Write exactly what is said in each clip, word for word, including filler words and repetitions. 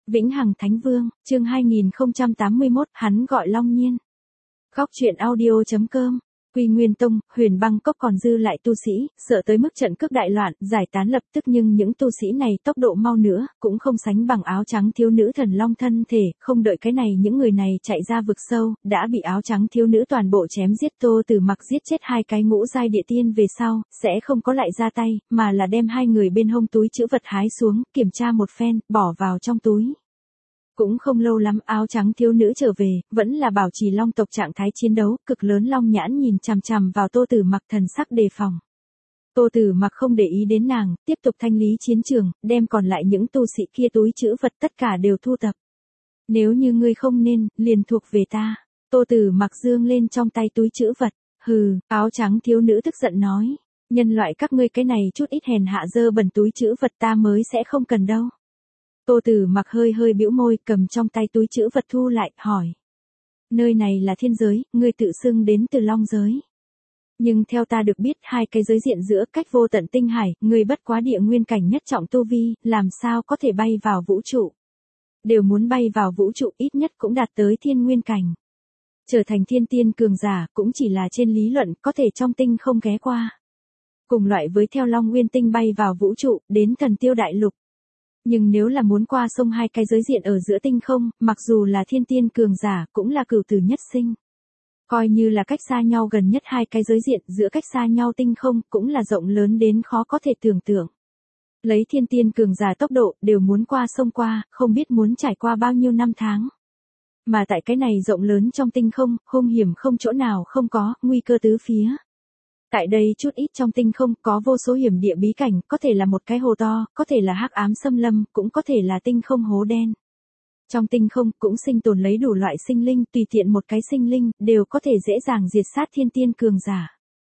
Vĩnh Hằng Thánh Vương, chương hai nghìn không trăm tám mươi mốt, hắn gọi Long Nhiên. Góc truyện audio chấm com. Quy Nguyên Tông, Huyền Băng Cốc còn dư lại tu sĩ, sợ tới mức trận cướp đại loạn, giải tán lập tức, nhưng những tu sĩ này tốc độ mau nữa, cũng không sánh bằng áo trắng thiếu nữ thần long thân thể, không đợi cái này những người này chạy ra vực sâu, đã bị áo trắng thiếu nữ toàn bộ chém giết. Tô Tử Mặc giết chết hai cái ngũ giai địa tiên về sau, sẽ không có lại ra tay, mà là đem hai người bên hông túi trữ vật hái xuống, kiểm tra một phen, bỏ vào trong túi. Cũng không lâu lắm áo trắng thiếu nữ trở về, vẫn là bảo trì long tộc trạng thái chiến đấu, cực lớn long nhãn nhìn chằm chằm vào Tô Tử Mặc, thần sắc đề phòng. Tô Tử Mặc không để ý đến nàng, tiếp tục thanh lý chiến trường, đem còn lại những tu sĩ kia túi trữ vật tất cả đều thu thập. Nếu như ngươi không nên, liền thuộc về ta. Tô Tử Mặc giương lên trong tay túi trữ vật, hừ, áo trắng thiếu nữ tức giận nói, nhân loại các ngươi cái này chút ít hèn hạ dơ bẩn túi trữ vật ta mới sẽ không cần đâu. Tô Tử Mặc hơi hơi bĩu môi, cầm trong tay túi trữ vật thu lại, hỏi. Nơi này là thiên giới, ngươi tự xưng đến từ long giới. Nhưng theo ta được biết, hai cái giới diện giữa cách vô tận tinh hải, ngươi bất quá địa nguyên cảnh nhất trọng tu vi, làm sao có thể bay vào vũ trụ. Đều muốn bay vào vũ trụ ít nhất cũng đạt tới thiên nguyên cảnh. Trở thành thiên tiên cường giả, cũng chỉ là trên lý luận, có thể trong tinh không ghé qua. Cùng loại với theo Long Nguyên tinh bay vào vũ trụ, đến Thần Tiêu Đại Lục. Nhưng nếu là muốn qua sông hai cái giới diện ở giữa tinh không, mặc dù là thiên tiên cường giả, cũng là cửu tử nhất sinh. Coi như là cách xa nhau gần nhất hai cái giới diện, giữa cách xa nhau tinh không, cũng là rộng lớn đến khó có thể tưởng tượng. Lấy thiên tiên cường giả tốc độ, đều muốn qua sông qua, không biết muốn trải qua bao nhiêu năm tháng. Mà tại cái này rộng lớn trong tinh không, hung hiểm không chỗ nào không có, nguy cơ tứ phía. Tại đây chút ít trong tinh không có vô số hiểm địa bí cảnh, có thể là một cái hồ to, có thể là hắc ám xâm lâm, cũng có thể là tinh không hố đen. Trong tinh không cũng sinh tồn lấy đủ loại sinh linh, tùy tiện một cái sinh linh, đều có thể dễ dàng diệt sát thiên tiên cường giả.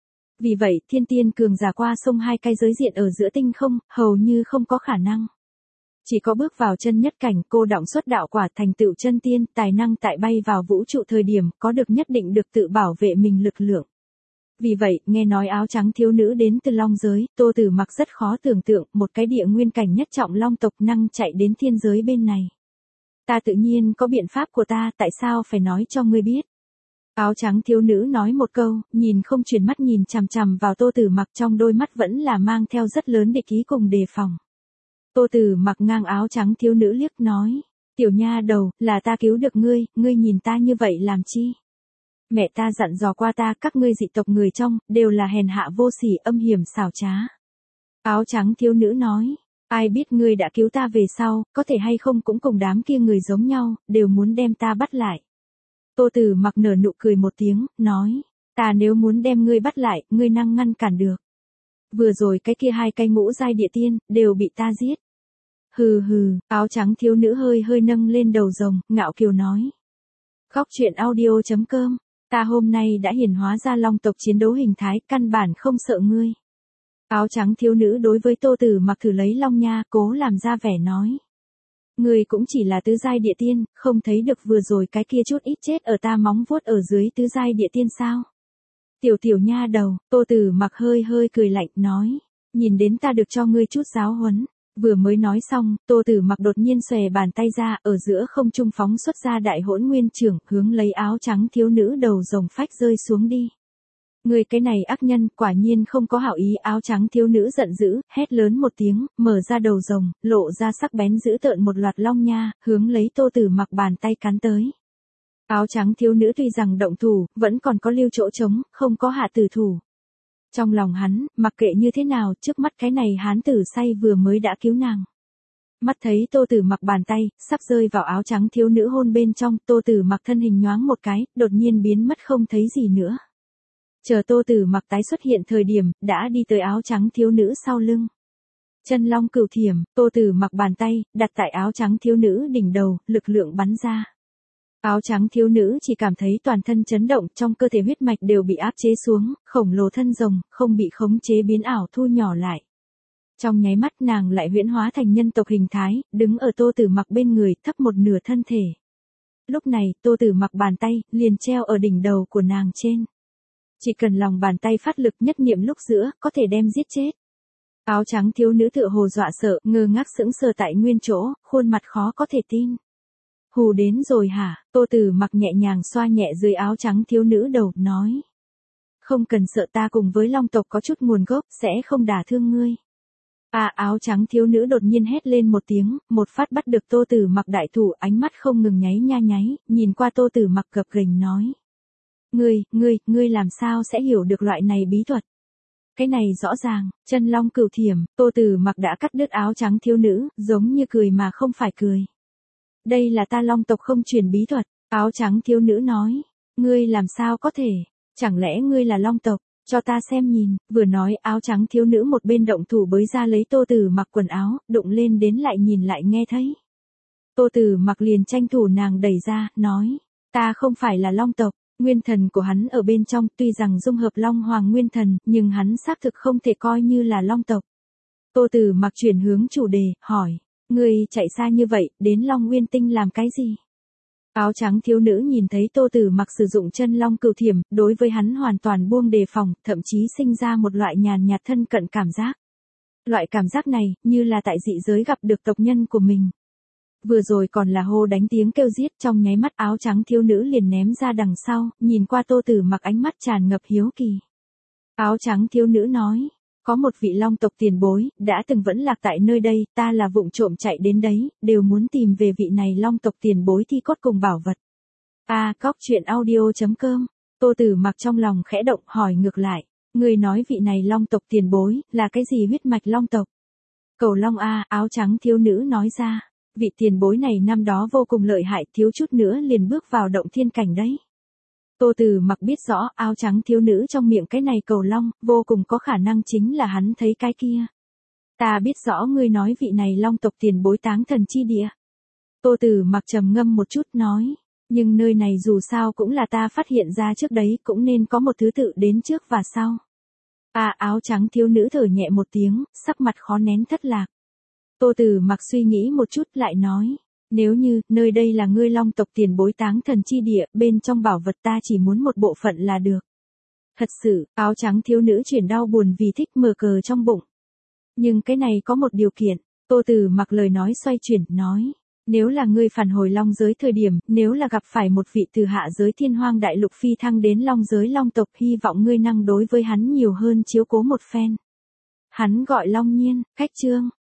Vì vậy, thiên tiên cường giả qua sông hai cái giới diện ở giữa tinh không, hầu như không có khả năng. Chỉ có bước vào chân nhất cảnh, cô đọng xuất đạo quả, thành tựu chân tiên, tài năng tại bay vào vũ trụ thời điểm, có được nhất định được tự bảo vệ mình lực lượng. Vì vậy, nghe nói áo trắng thiếu nữ đến từ long giới, Tô Tử Mặc rất khó tưởng tượng, một cái địa nguyên cảnh nhất trọng long tộc năng chạy đến thiên giới bên này. Ta tự nhiên có biện pháp của ta, tại sao phải nói cho ngươi biết. Áo trắng thiếu nữ nói một câu, nhìn không chuyển mắt nhìn chằm chằm vào Tô Tử Mặc, trong đôi mắt vẫn là mang theo rất lớn địch ý cùng đề phòng. Tô Tử Mặc ngang áo trắng thiếu nữ liếc nói, tiểu nha đầu, là ta cứu được ngươi, ngươi nhìn ta như vậy làm chi? Mẹ ta dặn dò qua ta, các ngươi dị tộc người trong, đều là hèn hạ vô sỉ, âm hiểm xảo trá. Áo trắng thiếu nữ nói, ai biết ngươi đã cứu ta về sau, có thể hay không cũng cùng đám kia người giống nhau, đều muốn đem ta bắt lại. Tô Tử Mặc nở nụ cười một tiếng, nói, ta nếu muốn đem ngươi bắt lại, ngươi năng ngăn cản được. Vừa rồi cái kia hai cái ngũ giai địa tiên, đều bị ta giết. Hừ hừ, áo trắng thiếu nữ hơi hơi nâng lên đầu rồng, ngạo kiều nói. Góc truyện audio chấm com. Ta hôm nay đã hiển hóa ra long tộc chiến đấu hình thái, căn bản không sợ ngươi. Áo trắng thiếu nữ đối với Tô Tử Mặc thử lấy long nha, cố làm ra vẻ nói. Ngươi cũng chỉ là tứ giai địa tiên, không thấy được vừa rồi cái kia chút ít chết ở ta móng vuốt ở dưới tứ giai địa tiên sao? Tiểu tiểu nha đầu, Tô Tử Mặc hơi hơi cười lạnh, nói. Nhìn đến ta được cho ngươi chút giáo huấn. Vừa mới nói xong, Tô Tử Mặc đột nhiên xòe bàn tay ra, ở giữa không trung phóng xuất ra đại hỗn nguyên trưởng, hướng lấy áo trắng thiếu nữ đầu rồng phách rơi xuống đi. Người cái này ác nhân, quả nhiên không có hảo ý. Áo trắng thiếu nữ giận dữ, hét lớn một tiếng, mở ra đầu rồng, lộ ra sắc bén dữ tợn một loạt long nha, hướng lấy Tô Tử Mặc bàn tay cắn tới. Áo trắng thiếu nữ tuy rằng động thủ, vẫn còn có lưu chỗ trống, không có hạ tử thủ. Trong lòng hắn, mặc kệ như thế nào, trước mắt cái này hán tử say vừa mới đã cứu nàng. Mắt thấy Tô Tử Mặc bàn tay, sắp rơi vào áo trắng thiếu nữ hôn bên trong, Tô Tử Mặc thân hình nhoáng một cái, đột nhiên biến mất không thấy gì nữa. Chờ Tô Tử Mặc tái xuất hiện thời điểm, đã đi tới áo trắng thiếu nữ sau lưng. Chân long cửu thiểm, Tô Tử Mặc bàn tay, đặt tại áo trắng thiếu nữ đỉnh đầu, lực lượng bắn ra. Áo trắng thiếu nữ chỉ cảm thấy toàn thân chấn động, trong cơ thể huyết mạch đều bị áp chế xuống, khổng lồ thân rồng, không bị khống chế biến ảo thu nhỏ lại. Trong nháy mắt nàng lại huyễn hóa thành nhân tộc hình thái, đứng ở Tô Tử Mặc bên người, thấp một nửa thân thể. Lúc này, Tô Tử Mặc bàn tay, liền treo ở đỉnh đầu của nàng trên. Chỉ cần lòng bàn tay phát lực nhất niệm lúc giữa, có thể đem giết chết. Áo trắng thiếu nữ tựa hồ dọa sợ, ngơ ngác sững sờ tại nguyên chỗ, khuôn mặt khó có thể tin. Hù đến rồi hả? Tô Tử Mặc nhẹ nhàng xoa nhẹ dưới áo trắng thiếu nữ đầu, nói. Không cần sợ, ta cùng với Long tộc có chút nguồn gốc, sẽ không đả thương ngươi. À, áo trắng thiếu nữ đột nhiên hét lên một tiếng, một phát bắt được Tô Tử Mặc đại thủ, ánh mắt không ngừng nháy nha nháy, nhìn qua Tô Tử Mặc gập ghềnh nói. Ngươi, ngươi, ngươi làm sao sẽ hiểu được loại này bí thuật? Cái này rõ ràng, chân long cửu thiểm. Tô Tử Mặc đã cắt đứt áo trắng thiếu nữ, giống như cười mà không phải cười. Đây là ta Long tộc không truyền bí thuật. Áo trắng thiếu nữ nói. Ngươi làm sao có thể? Chẳng lẽ ngươi là Long tộc? Cho ta xem nhìn. Vừa nói, áo trắng thiếu nữ một bên động thủ bới ra lấy Tô Tử Mặc quần áo, đụng lên đến lại nhìn lại nghe thấy. Tô Tử Mặc liền tranh thủ nàng đẩy ra, nói. Ta không phải là Long tộc. Nguyên thần của hắn ở bên trong, tuy rằng dung hợp Long Hoàng nguyên thần, nhưng hắn xác thực không thể coi như là Long tộc. Tô Tử Mặc chuyển hướng chủ đề, hỏi. Ngươi chạy xa như vậy, đến Long Nguyên Tinh làm cái gì? Áo trắng thiếu nữ nhìn thấy Tô Tử Mặc sử dụng chân long cửu thiểm, đối với hắn hoàn toàn buông đề phòng, thậm chí sinh ra một loại nhàn nhạt thân cận cảm giác. Loại cảm giác này, như là tại dị giới gặp được tộc nhân của mình. Vừa rồi còn là hô đánh tiếng kêu giết, trong nháy mắt áo trắng thiếu nữ liền ném ra đằng sau, nhìn qua Tô Tử Mặc ánh mắt tràn ngập hiếu kỳ. Áo trắng thiếu nữ nói. Có một vị Long tộc tiền bối, đã từng vẫn lạc tại nơi đây, ta là vụng trộm chạy đến đấy, đều muốn tìm về vị này Long tộc tiền bối thi cốt cùng bảo vật. À, cóc truyện audio chấm com. Tô Tử Mặc trong lòng khẽ động, hỏi ngược lại. Người nói vị này Long tộc tiền bối, là cái gì huyết mạch Long tộc? Cầu Long A, áo trắng thiếu nữ nói ra. Vị tiền bối này năm đó vô cùng lợi hại, thiếu chút nữa liền bước vào động thiên cảnh đấy. Tô Tử Mặc biết rõ, áo trắng thiếu nữ trong miệng cái này cầu long, vô cùng có khả năng chính là hắn thấy cái kia. Ta biết rõ ngươi nói vị này Long tộc tiền bối táng thần chi địa. Tô Tử Mặc trầm ngâm một chút nói, nhưng nơi này dù sao cũng là ta phát hiện ra trước đấy, cũng nên có một thứ tự đến trước và sau. À, áo trắng thiếu nữ thở nhẹ một tiếng, sắc mặt khó nén thất lạc. Tô Tử Mặc suy nghĩ một chút lại nói. Nếu như, nơi đây là ngươi Long tộc tiền bối táng thần chi địa, bên trong bảo vật ta chỉ muốn một bộ phận là được. Thật sự, áo trắng thiếu nữ chuyển đau buồn vì thích mờ cờ trong bụng. Nhưng cái này có một điều kiện, Tô Tử Mặc lời nói xoay chuyển, nói. Nếu là ngươi phản hồi Long giới thời điểm, nếu là gặp phải một vị từ hạ giới thiên hoang đại lục phi thăng đến Long giới Long tộc, hy vọng ngươi năng đối với hắn nhiều hơn chiếu cố một phen. Hắn gọi Long Nhiên, khách trương.